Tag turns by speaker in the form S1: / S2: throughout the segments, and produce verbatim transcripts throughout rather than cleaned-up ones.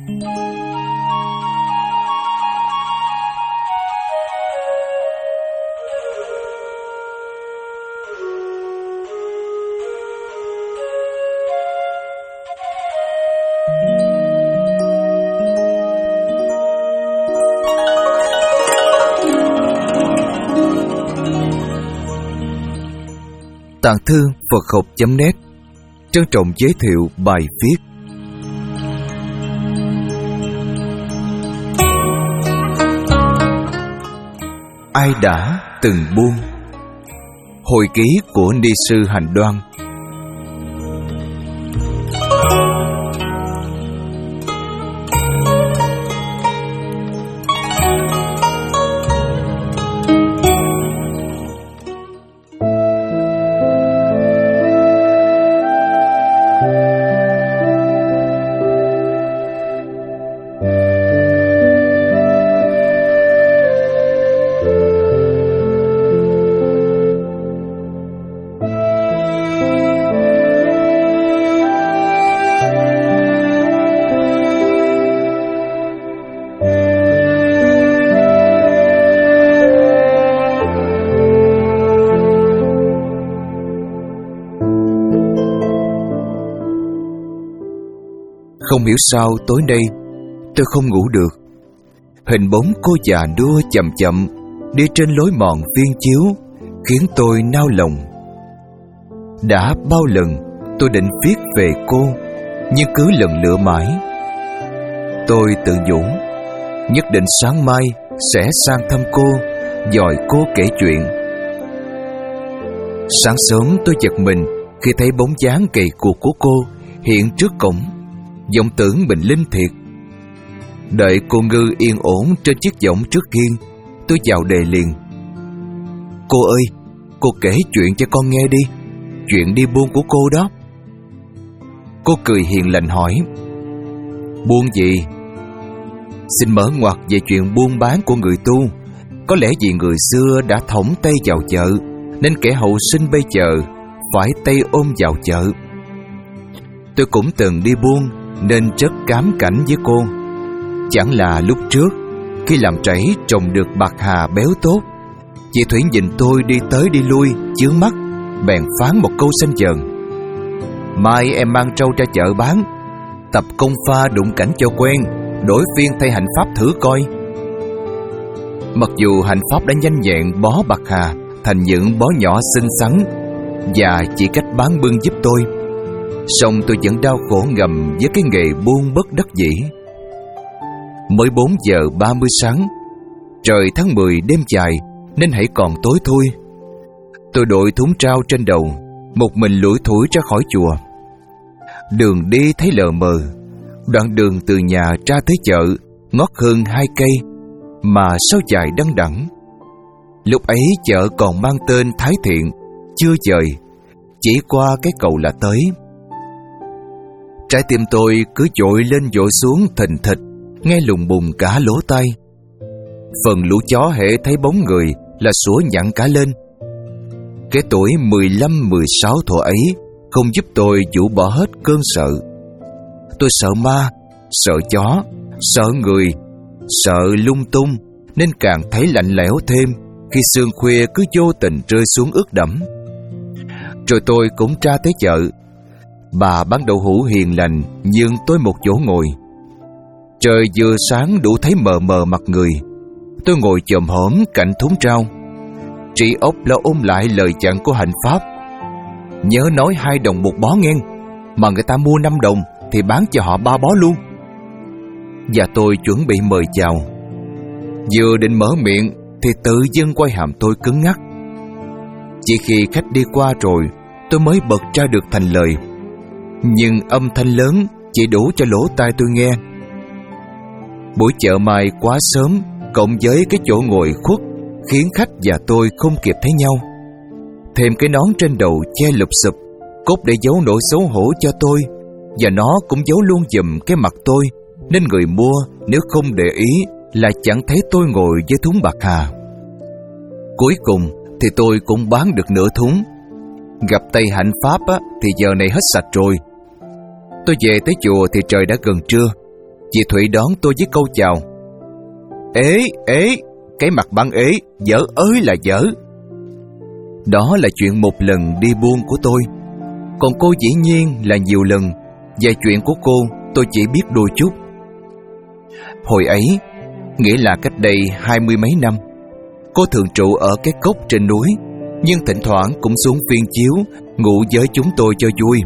S1: Tạng thư Phật học chấm net trân trọng giới thiệu bài viết Ai đã từng buông? Hồi ký của Ni sư Hành Đoan. Không hiểu sao tối nay tôi không ngủ được. Hình bóng cô già nua chậm chậm đi trên lối mòn viên chiếu khiến tôi nao lòng. Đã bao lần tôi định viết về cô, nhưng cứ lần lựa mãi. Tôi tự nhủ nhất định sáng mai sẽ sang thăm cô, dòi cô kể chuyện. Sáng sớm tôi giật mình khi thấy bóng dáng gầy guộc của cô hiện trước cổng. Vọng tưởng mình linh thiệt. Đợi cô ngư yên ổn trên chiếc võng trước hiên, tôi vào đề liền. Cô ơi, cô kể chuyện cho con nghe đi. Chuyện đi buôn của cô đó. Cô cười hiền lành hỏi: Buôn gì? Xin mở ngoặt về chuyện buôn bán của người tu. Có lẽ vì người xưa đã thõng tay vào chợ, nên kẻ hậu sinh bây giờ phải tay ôm vào chợ. Tôi cũng từng đi buôn nên rất cám cảnh với cô. Chẳng là lúc trước khi làm trẩy trồng được bạc hà béo tốt, chị Thủy nhìn tôi đi tới đi lui chướng mắt, bèn phán một câu xanh dần: Mai em mang trâu ra chợ bán, tập công pha đụng cảnh cho quen, đổi phiên thay hạnh pháp thử coi. Mặc dù hạnh pháp đã nhanh nhẹn bó bạc hà thành những bó nhỏ xinh xắn và chỉ cách bán bưng giúp tôi, song tôi vẫn đau khổ ngầm với cái nghề buôn bất đắc dĩ. Mới bốn giờ ba mươi sáng, trời tháng mười đêm dài nên hãy còn tối thôi. Tôi đội thúng trao trên đầu, một mình lủi thủi ra khỏi chùa. Đường đi thấy lờ mờ. Đoạn đường từ nhà ra tới chợ ngót hơn hai cây, mà sao dài đăng đẳng. Lúc ấy chợ còn mang tên Thái Thiện, chưa dời, chỉ qua cái cầu là tới. Trái tim tôi cứ dội lên dội xuống thình thịch, nghe lùng bùng cả lỗ tai. Phần lũ chó hễ thấy bóng người là sủa nhặn cả lên. Cái tuổi mười lăm mười sáu thuở ấy không giúp tôi vũ bỏ hết cơn sợ. Tôi sợ ma, sợ chó, sợ người, sợ lung tung, nên càng thấy lạnh lẽo thêm khi sương khuya cứ vô tình rơi xuống ướt đẫm. Rồi tôi cũng ra tới chợ. Bà bán đậu hũ hiền lành nhường tôi một chỗ ngồi. Trời vừa sáng đủ thấy mờ mờ mặt người. Tôi ngồi chồm hổm cạnh thúng rau. Chị ốc lo ôm lại lời dặn của hạnh pháp: Nhớ nói hai đồng một bó nghe, mà người ta mua năm đồng thì bán cho họ ba bó luôn. Và tôi chuẩn bị mời chào. Vừa định mở miệng thì tự dưng quay hàm tôi cứng ngắc. Chỉ khi khách đi qua rồi tôi mới bật ra được thành lời, nhưng âm thanh lớn chỉ đủ cho lỗ tai tôi nghe. Buổi chợ mai quá sớm, cộng với cái chỗ ngồi khuất khiến khách và tôi không kịp thấy nhau. Thêm cái nón trên đầu che lụp xụp, cốt để giấu nỗi xấu hổ cho tôi, và nó cũng giấu luôn giùm cái mặt tôi, nên người mua nếu không để ý là chẳng thấy tôi ngồi với thúng bạc hà. Cuối cùng thì tôi cũng bán được nửa thúng. Gặp tay hạnh pháp á, thì giờ này hết sạch rồi. Tôi về tới chùa thì trời đã gần trưa. Chị Thủy đón tôi với câu chào: Ế, ế, cái mặt băng ế, dở ơi là dở. Đó là chuyện một lần đi buôn của tôi. Còn cô dĩ nhiên là nhiều lần. Và chuyện của cô tôi chỉ biết đôi chút. Hồi ấy, nghĩa là cách đây hai mươi mấy năm, cô thường trụ ở cái cốc trên núi, nhưng thỉnh thoảng cũng xuống viên chiếu ngủ với chúng tôi cho vui.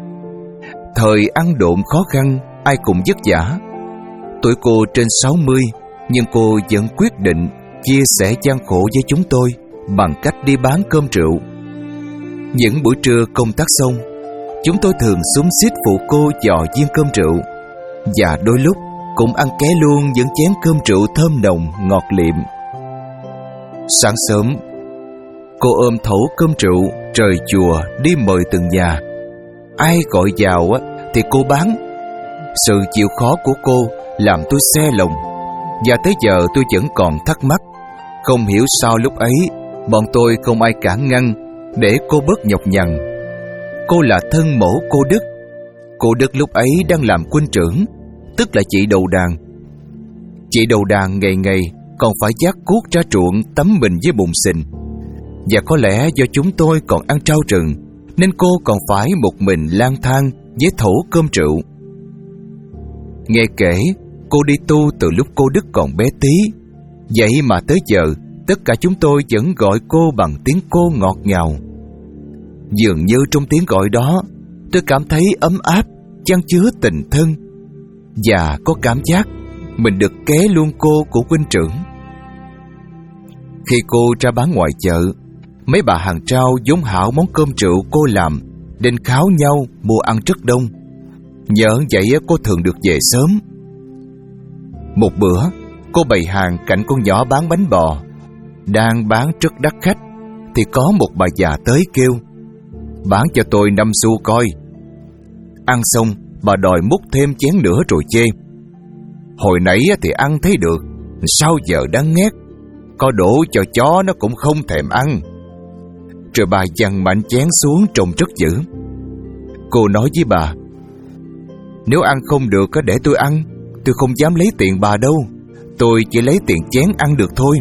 S1: Thời ăn độn khó khăn, ai cũng vất vả. Tuổi cô trên sáu mươi, nhưng cô vẫn quyết định chia sẻ gian khổ với chúng tôi bằng cách đi bán cơm rượu. Những buổi trưa công tác xong, chúng tôi thường xúm xít phụ cô dò viên cơm rượu, và đôi lúc cũng ăn ké luôn những chén cơm rượu thơm nồng ngọt liệm. Sáng sớm, cô ôm thẩu cơm rượu trời chùa đi mời từng nhà. Ai gọi vào thì cô bán. Sự chịu khó của cô làm tôi xe lòng, và tới giờ tôi vẫn còn thắc mắc, không hiểu sao lúc ấy bọn tôi không ai cản ngăn để cô bớt nhọc nhằn. Cô là thân mẫu cô Đức. Cô Đức lúc ấy đang làm quân trưởng, tức là chị đầu đàn. Chị đầu đàn ngày ngày còn phải vác cuốc ra ruộng tắm mình với bùn xình. Và có lẽ do chúng tôi còn ăn trao rừng, nên cô còn phải một mình lang thang với thổ cơm rượu. Nghe kể, cô đi tu từ lúc cô Đức còn bé tí. Vậy mà tới giờ, tất cả chúng tôi vẫn gọi cô bằng tiếng cô ngọt ngào. Dường như trong tiếng gọi đó, tôi cảm thấy ấm áp, chan chứa tình thân, và có cảm giác mình được ké luôn cô của huynh trưởng. Khi cô ra bán ngoài chợ, mấy bà hàng trao vốn hảo món cơm rượu cô làm, nên kháo nhau mua ăn rất đông. Nhờ vậy cô thường được về sớm. Một bữa, cô bày hàng cạnh con nhỏ bán bánh bò. Đang bán rất đắt khách, thì có một bà già tới kêu: Bán cho tôi năm xu coi. Ăn xong, bà đòi múc thêm chén nữa rồi chê: Hồi nãy thì ăn thấy được, sao giờ đang ngét, có đổ cho chó nó cũng không thèm ăn. Rồi bà giằng mạnh chén xuống trông rất dữ. Cô nói với bà: Nếu ăn không được để tôi ăn, tôi không dám lấy tiền bà đâu, tôi chỉ lấy tiền chén ăn được thôi.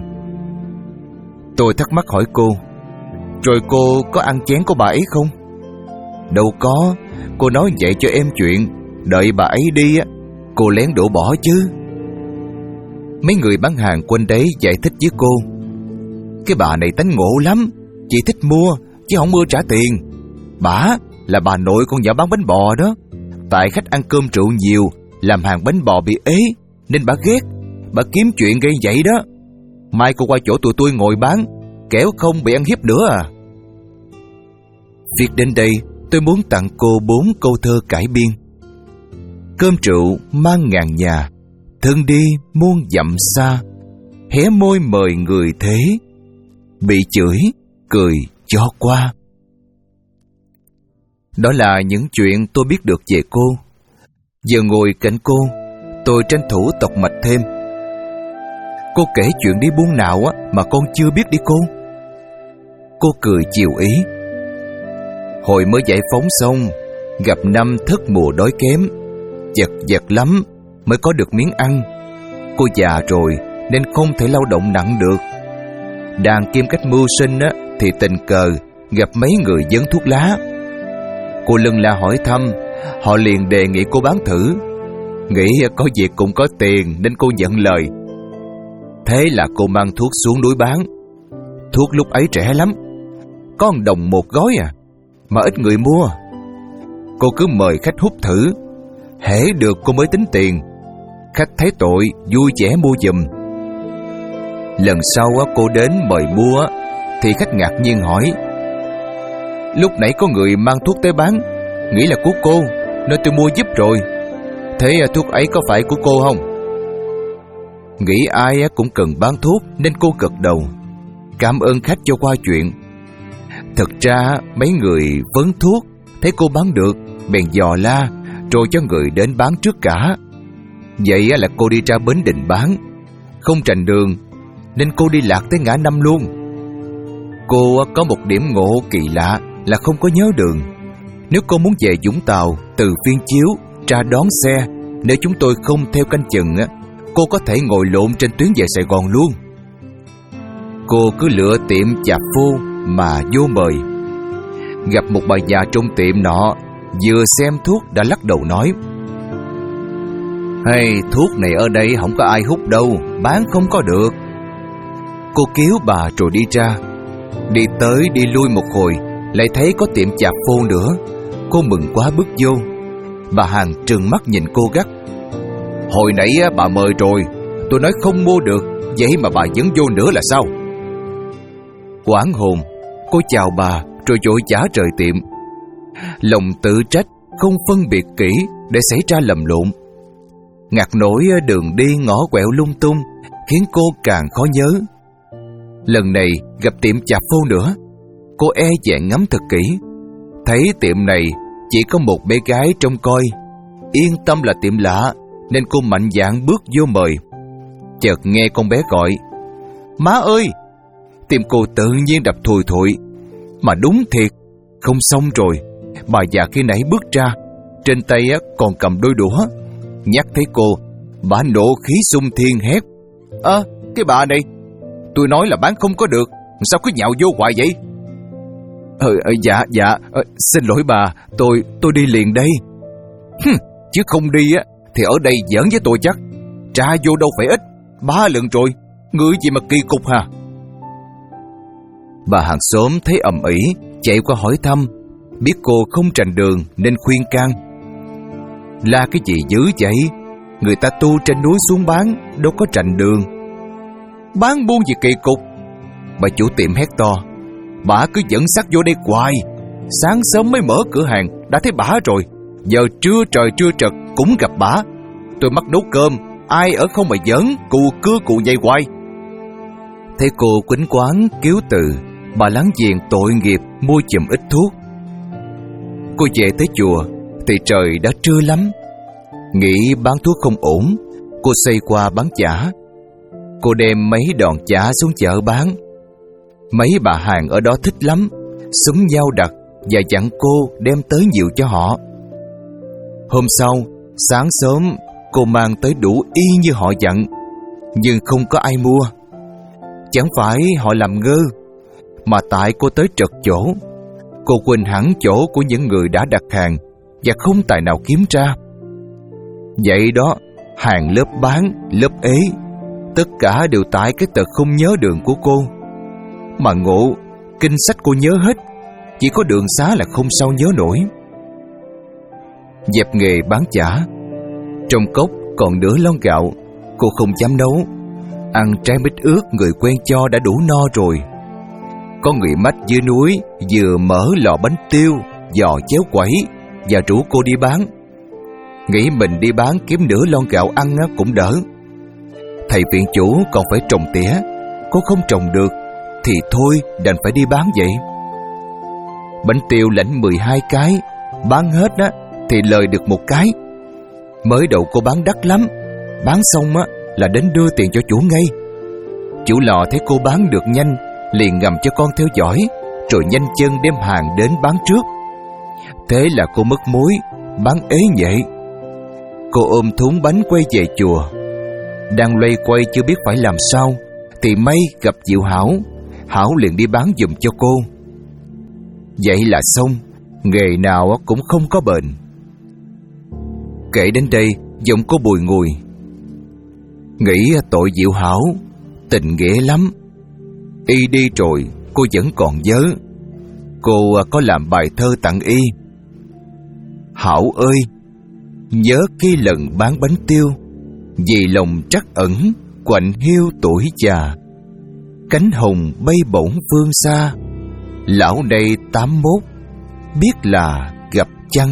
S1: Tôi thắc mắc hỏi cô: Rồi cô có ăn chén của bà ấy không? Đâu có, cô nói vậy cho em chuyện, đợi bà ấy đi á, cô lén đổ bỏ chứ. Mấy người bán hàng quanh đấy giải thích với cô: Cái bà này tánh ngộ lắm, chị thích mua chứ không ưa trả tiền. Bả là bà nội con nhỏ bán bánh bò đó. Tại khách ăn cơm rượu nhiều, làm hàng bánh bò bị ế, nên bà ghét, bà kiếm chuyện gây vậy đó. Mai cô qua chỗ tụi tôi ngồi bán, kẻo không bị ăn hiếp nữa à. Việc đến đây, tôi muốn tặng cô bốn câu thơ cải biên. Cơm rượu mang ngàn nhà, thân đi muôn dặm xa, hé môi mời người thế, bị chửi cười cho qua. Đó là những chuyện tôi biết được về cô. Giờ ngồi cạnh cô, tôi tranh thủ tọc mạch thêm. Cô kể chuyện đi buôn nào á mà con chưa biết đi cô? Cô cười chiều ý. Hồi mới giải phóng xong, gặp năm thất mùa đói kém, chật vật lắm mới có được miếng ăn. Cô già rồi nên không thể lao động nặng được. Đang kiếm cách mưu sinh á, thì tình cờ gặp mấy người dấn thuốc lá. Cô lân la hỏi thăm, họ liền đề nghị cô bán thử. Nghĩ có việc cũng có tiền nên cô nhận lời. Thế là cô mang thuốc xuống núi bán. Thuốc lúc ấy rẻ lắm, có một đồng một gói à, mà ít người mua. Cô cứ mời khách hút thử, hễ được cô mới tính tiền. Khách thấy tội vui vẻ mua giùm. Lần sau cô đến mời mua thì khách ngạc nhiên hỏi: Lúc nãy có người mang thuốc tới bán, nghĩ là của cô nên tôi mua giúp rồi. Thế thuốc ấy có phải của cô không? Nghĩ ai cũng cần bán thuốc nên cô gật đầu, cảm ơn khách cho qua chuyện. Thật ra mấy người vấn thuốc thấy cô bán được bèn dò la, rồi cho người đến bán trước cả. Vậy là cô đi ra Bến Đình bán, không rành đường nên cô đi lạc tới ngã năm luôn. Cô có một điểm ngộ kỳ lạ là không có nhớ đường. Nếu cô muốn về Vũng Tàu từ Phiên Chiếu ra đón xe Nếu chúng tôi không theo canh chừng á, cô có thể ngồi lộn trên tuyến về Sài Gòn luôn. Cô cứ lựa tiệm chạp phô mà vô mời. Gặp một bà già trong tiệm nọ, vừa xem thuốc đã lắc đầu nói: "Hey, thuốc này ở đây không có ai hút đâu, bán không có được." Cô kéo bà rồi đi ra. Đi tới đi lui một hồi, lại thấy có tiệm chạp phô nữa. Cô mừng quá bước vô. Bà hàng trừng mắt nhìn cô gắt: "Hồi nãy bà mời rồi, tôi nói không mua được, vậy mà bà vẫn vô nữa là sao?" Hoảng hồn, cô chào bà rồi vội trả rời tiệm. Lòng tự trách không phân biệt kỹ để xảy ra lầm lộn. Ngặt nổi đường đi ngõ quẹo lung tung khiến cô càng khó nhớ. Lần này gặp tiệm chạp phô nữa, cô e dè ngắm thật kỹ. Thấy tiệm này chỉ có một bé gái trông coi, yên tâm là tiệm lạ, nên cô mạnh dạn bước vô mời. Chợt nghe con bé gọi: "Má ơi!" Tim cô tự nhiên đập thùi thụi. Mà đúng thiệt, không xong rồi. Bà già khi nãy bước ra, trên tay còn cầm đôi đũa. Nhắc thấy cô, bà nộ khí xung thiên hét: "Ơ, à, cái bà này, tôi nói là bán không có được, sao cứ nhạo vô hoài vậy?" Ờ, ờ dạ, dạ, ờ, xin lỗi bà, tôi, tôi đi liền đây." Hừm, chứ không đi á, thì ở đây giỡn với tôi chắc. Trả vô đâu phải ít, ba lần rồi, ngửi gì mà kỳ cục hả? Bà hàng xóm thấy ầm ĩ, chạy qua hỏi thăm. Biết cô không rành đường nên khuyên can: "La cái gì dữ vậy? Người ta tu trên núi xuống bán, đâu có rành đường. Bán buôn gì kỳ cục?" Bà chủ tiệm hét to: "Bà cứ dẫn sắc vô đây hoài. Sáng sớm mới mở cửa hàng đã thấy bả rồi, giờ trưa trời trưa trật cũng gặp bả. Tôi mắc nấu cơm, ai ở không mà giỡn, cù cưa cụ vậy hoài." Thấy cô quýnh quán cứu từ, bà láng giềng tội nghiệp mua chùm ít thuốc. Cô về tới chùa thì trời đã trưa lắm. Nghĩ bán thuốc không ổn, cô xoay qua bán chả. Cô đem mấy đòn chả xuống chợ bán. Mấy bà hàng ở đó thích lắm, xúm nhau đặt và dặn cô đem tới nhiều cho họ. Hôm sau, sáng sớm cô mang tới đủ y như họ dặn, nhưng không có ai mua. Chẳng phải họ làm ngơ, mà tại cô tới trật chỗ. Cô quên hẳn chỗ của những người đã đặt hàng và không tài nào kiếm ra. Vậy đó, hàng lớp bán, lớp ế, tất cả đều tại cái tật không nhớ đường của cô. Mà ngộ, kinh sách cô nhớ hết, chỉ có đường xá là không sao nhớ nổi. Dẹp nghề bán chả, trong cốc còn nửa lon gạo, cô không dám nấu. Ăn trái mít ướt người quen cho đã đủ no rồi. Có người mách dưới núi vừa mở lò bánh tiêu, giò chéo quẩy và rủ cô đi bán. Nghĩ mình đi bán kiếm nửa lon gạo ăn cũng đỡ. Thầy viện chủ còn phải trồng tỉa, cô không trồng được thì thôi đành phải đi bán vậy. Bánh tiêu lãnh mười hai cái, bán hết á thì lời được một cái. Mới đầu cô bán đắt lắm, bán xong á là đến đưa tiền cho chủ ngay. Chủ lò thấy cô bán được nhanh, liền ngầm cho con theo dõi, rồi nhanh chân đem hàng đến bán trước. Thế là cô mất mối, bán ế nhệ. Cô ôm thúng bánh quay về chùa. Đang loay quay chưa biết phải làm sao, thì may gặp Diệu Hảo. Hảo liền đi bán giùm cho cô. Vậy là xong, nghề nào cũng không có bền. Kể đến đây, giọng cô bùi ngùi. Nghĩ tội Diệu Hảo, tình nghĩa lắm. Y đi rồi, cô vẫn còn nhớ. Cô có làm bài thơ tặng y: Hảo ơi, nhớ khi lần bán bánh tiêu, vì lòng trắc ẩn, quạnh hiu tuổi già. Cánh hồng bay bổng phương xa, lão đây tám mốt, biết là gặp chăng.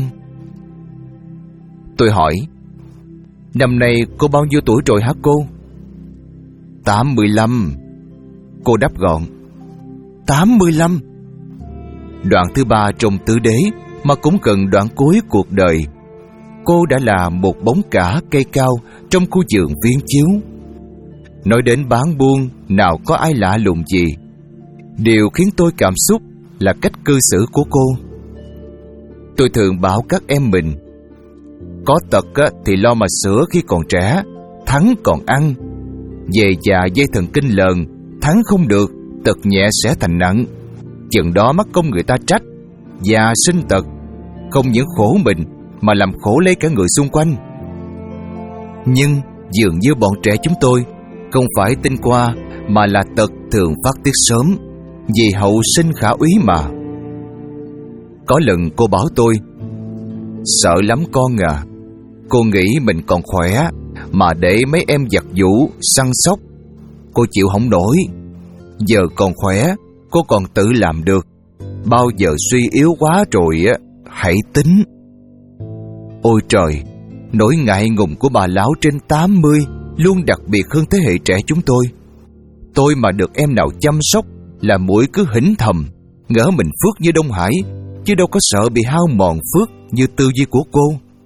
S1: Tôi hỏi: Năm nay cô bao nhiêu tuổi rồi hả cô? Tám mươi lăm. Cô đáp gọn: Tám mươi lăm. Đoạn thứ ba trong tứ đế, mà cũng gần đoạn cuối cuộc đời. Cô đã là một bóng cả cây cao trong khu vườn viên chiếu. Nói đến bán buôn, nào có ai lạ lùng gì. Điều khiến tôi cảm xúc là cách cư xử của cô. Tôi thường bảo các em mình: Có tật thì lo mà sửa khi còn trẻ, thắng còn ăn. Về già dây thần kinh lờn, thắng không được, tật nhẹ sẽ thành nặng. Chừng đó mắc công người ta trách. Già sinh tật, không những khổ mình mà làm khổ lấy cả người xung quanh. Nhưng dường như bọn trẻ chúng tôi không phải tinh qua, mà là tật thường phát tiết sớm, vì hậu sinh khả úy mà. Có lần cô bảo tôi: sợ lắm con à, cô nghĩ mình còn khỏe mà để mấy em giặt giũ, săn sóc, cô chịu không nổi. Giờ còn khỏe, cô còn tự làm được. Bao giờ suy yếu quá rồi á, hãy tính. Ôi trời, nỗi ngại ngùng của bà lão trên tám mươi luôn đặc biệt hơn thế hệ trẻ chúng tôi. Tôi mà được em nào chăm sóc là mũi cứ hỉnh thầm, ngỡ mình phước như Đông Hải, chứ đâu có sợ bị hao mòn phước như tư duy của cô.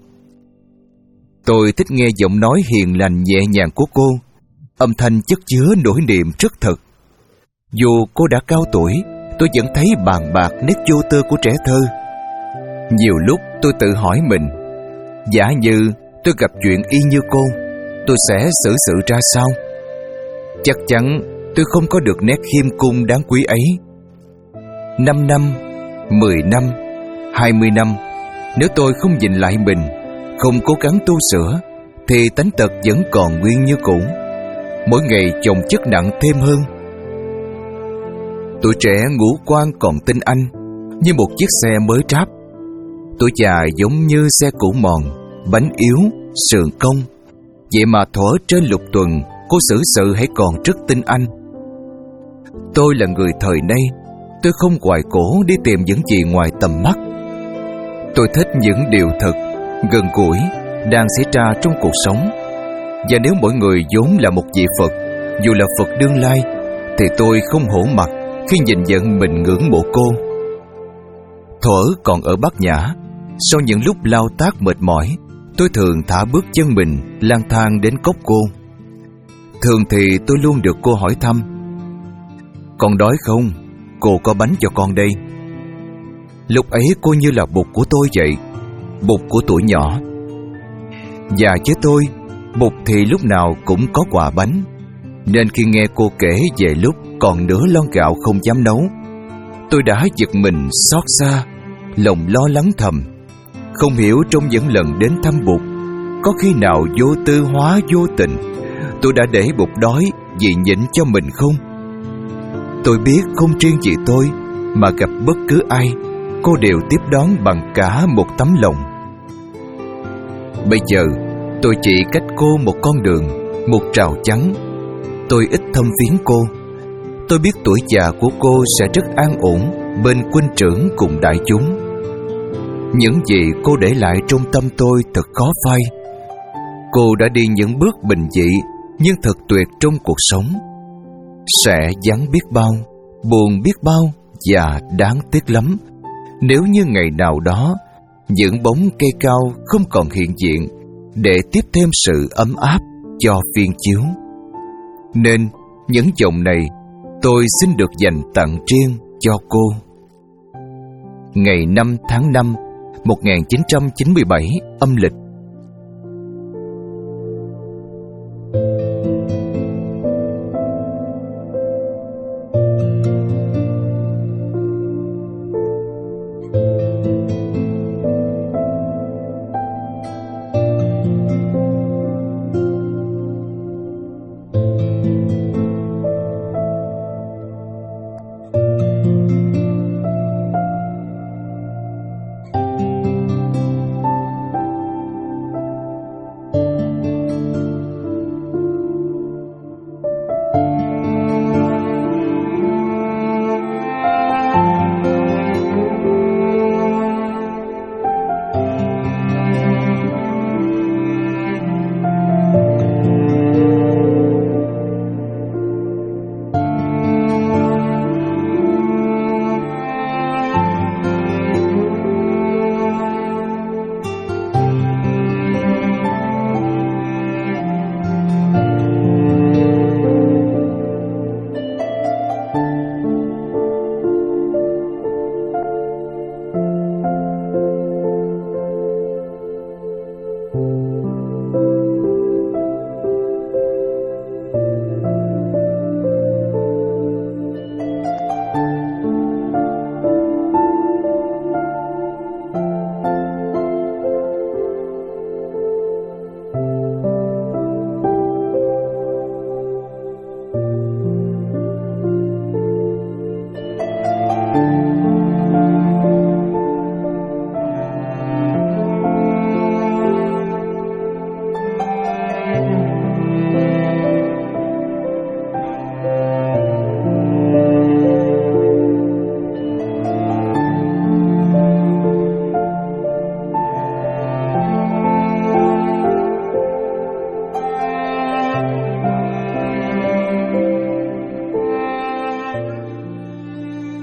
S1: Tôi thích nghe giọng nói hiền lành nhẹ nhàng của cô, âm thanh chất chứa nỗi niềm rất thật. Dù cô đã cao tuổi, tôi vẫn thấy bàn bạc nét vô tư của trẻ thơ. Nhiều lúc tôi tự hỏi mình, giả như tôi gặp chuyện y như cô, tôi sẽ xử sự ra sao? Chắc chắn tôi không có được nét khiêm cung đáng quý ấy. Năm năm, mười năm, hai mươi năm, nếu tôi không nhìn lại mình, không cố gắng tu sửa, thì tánh tật vẫn còn nguyên như cũ, mỗi ngày chồng chất nặng thêm hơn. Tuổi trẻ ngũ quan còn tinh anh, như một chiếc xe mới tráp. Tuổi già giống như xe cũ mòn, bánh yếu, sườn cong. Vậy mà thuở trên lục tuần, cô xử sự hãy còn rất tinh anh. Tôi là người thời nay, tôi không hoài cổ đi tìm những gì ngoài tầm mắt. Tôi thích những điều thật, gần gũi, đang xảy ra trong cuộc sống. Và nếu mỗi người vốn là một vị Phật, dù là Phật đương lai, thì tôi không hổ mặt khi nhìn nhận mình ngưỡng mộ cô. Thuở còn ở Bát Nhã, sau những lúc lao tác mệt mỏi, tôi thường thả bước chân mình lang thang đến cốc cô. Thường thì tôi luôn được cô hỏi thăm: con đói không? Cô có bánh cho con đây. Lúc ấy cô như là Bụt của tôi vậy, Bụt của tuổi nhỏ. Và với tôi, Bụt thì lúc nào cũng có quà bánh. Nên khi nghe cô kể về lúc còn nửa lon gạo không dám nấu, tôi đã giật mình xót xa, lòng lo lắng thầm. Không hiểu trong những lần đến thăm Bụt, có khi nào vô tư hóa vô tình, tôi đã để Bụt đói vì nhịn cho mình không? Tôi biết không riêng gì tôi, mà gặp bất cứ ai, cô đều tiếp đón bằng cả một tấm lòng. Bây giờ tôi chỉ cách cô một con đường, một rào chắn. Tôi ít thâm viếng cô. Tôi biết tuổi già của cô sẽ rất an ổn bên huynh trưởng cùng đại chúng. Những gì cô để lại trong tâm tôi thật khó phai. Cô đã đi những bước bình dị nhưng thật tuyệt trong cuộc sống. Sẽ vắng biết bao, buồn biết bao và đáng tiếc lắm nếu như ngày nào đó những bóng cây cao không còn hiện diện để tiếp thêm sự ấm áp cho phiên chiếu. Nên những dòng này tôi xin được dành tặng riêng cho cô. Ngày năm tháng năm một nghìn chín trăm chín mươi bảy âm lịch.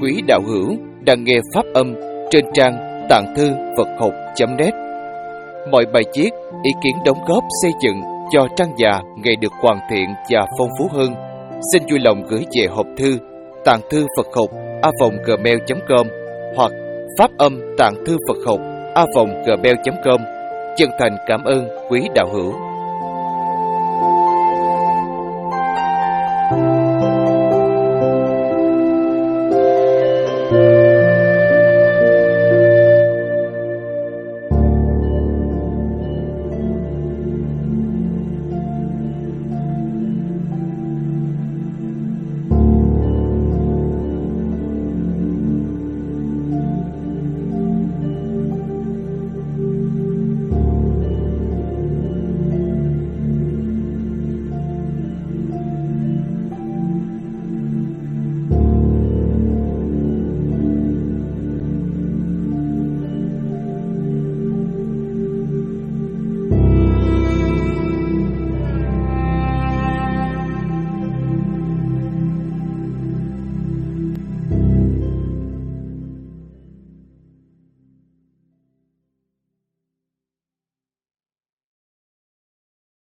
S1: quý đạo hữu đang nghe pháp âm trên trang tạng thư Phật học chấm net. Mọi bài viết, ý kiến đóng góp xây dựng cho trang già ngày được hoàn thiện và phong phú hơn, xin vui lòng gửi về hộp thư tạng thư Phật học a vòng gmail chấm com hoặc pháp âm tạng thư Phật học a vòng gmail chấm com. Chân thành cảm ơn quý đạo hữu.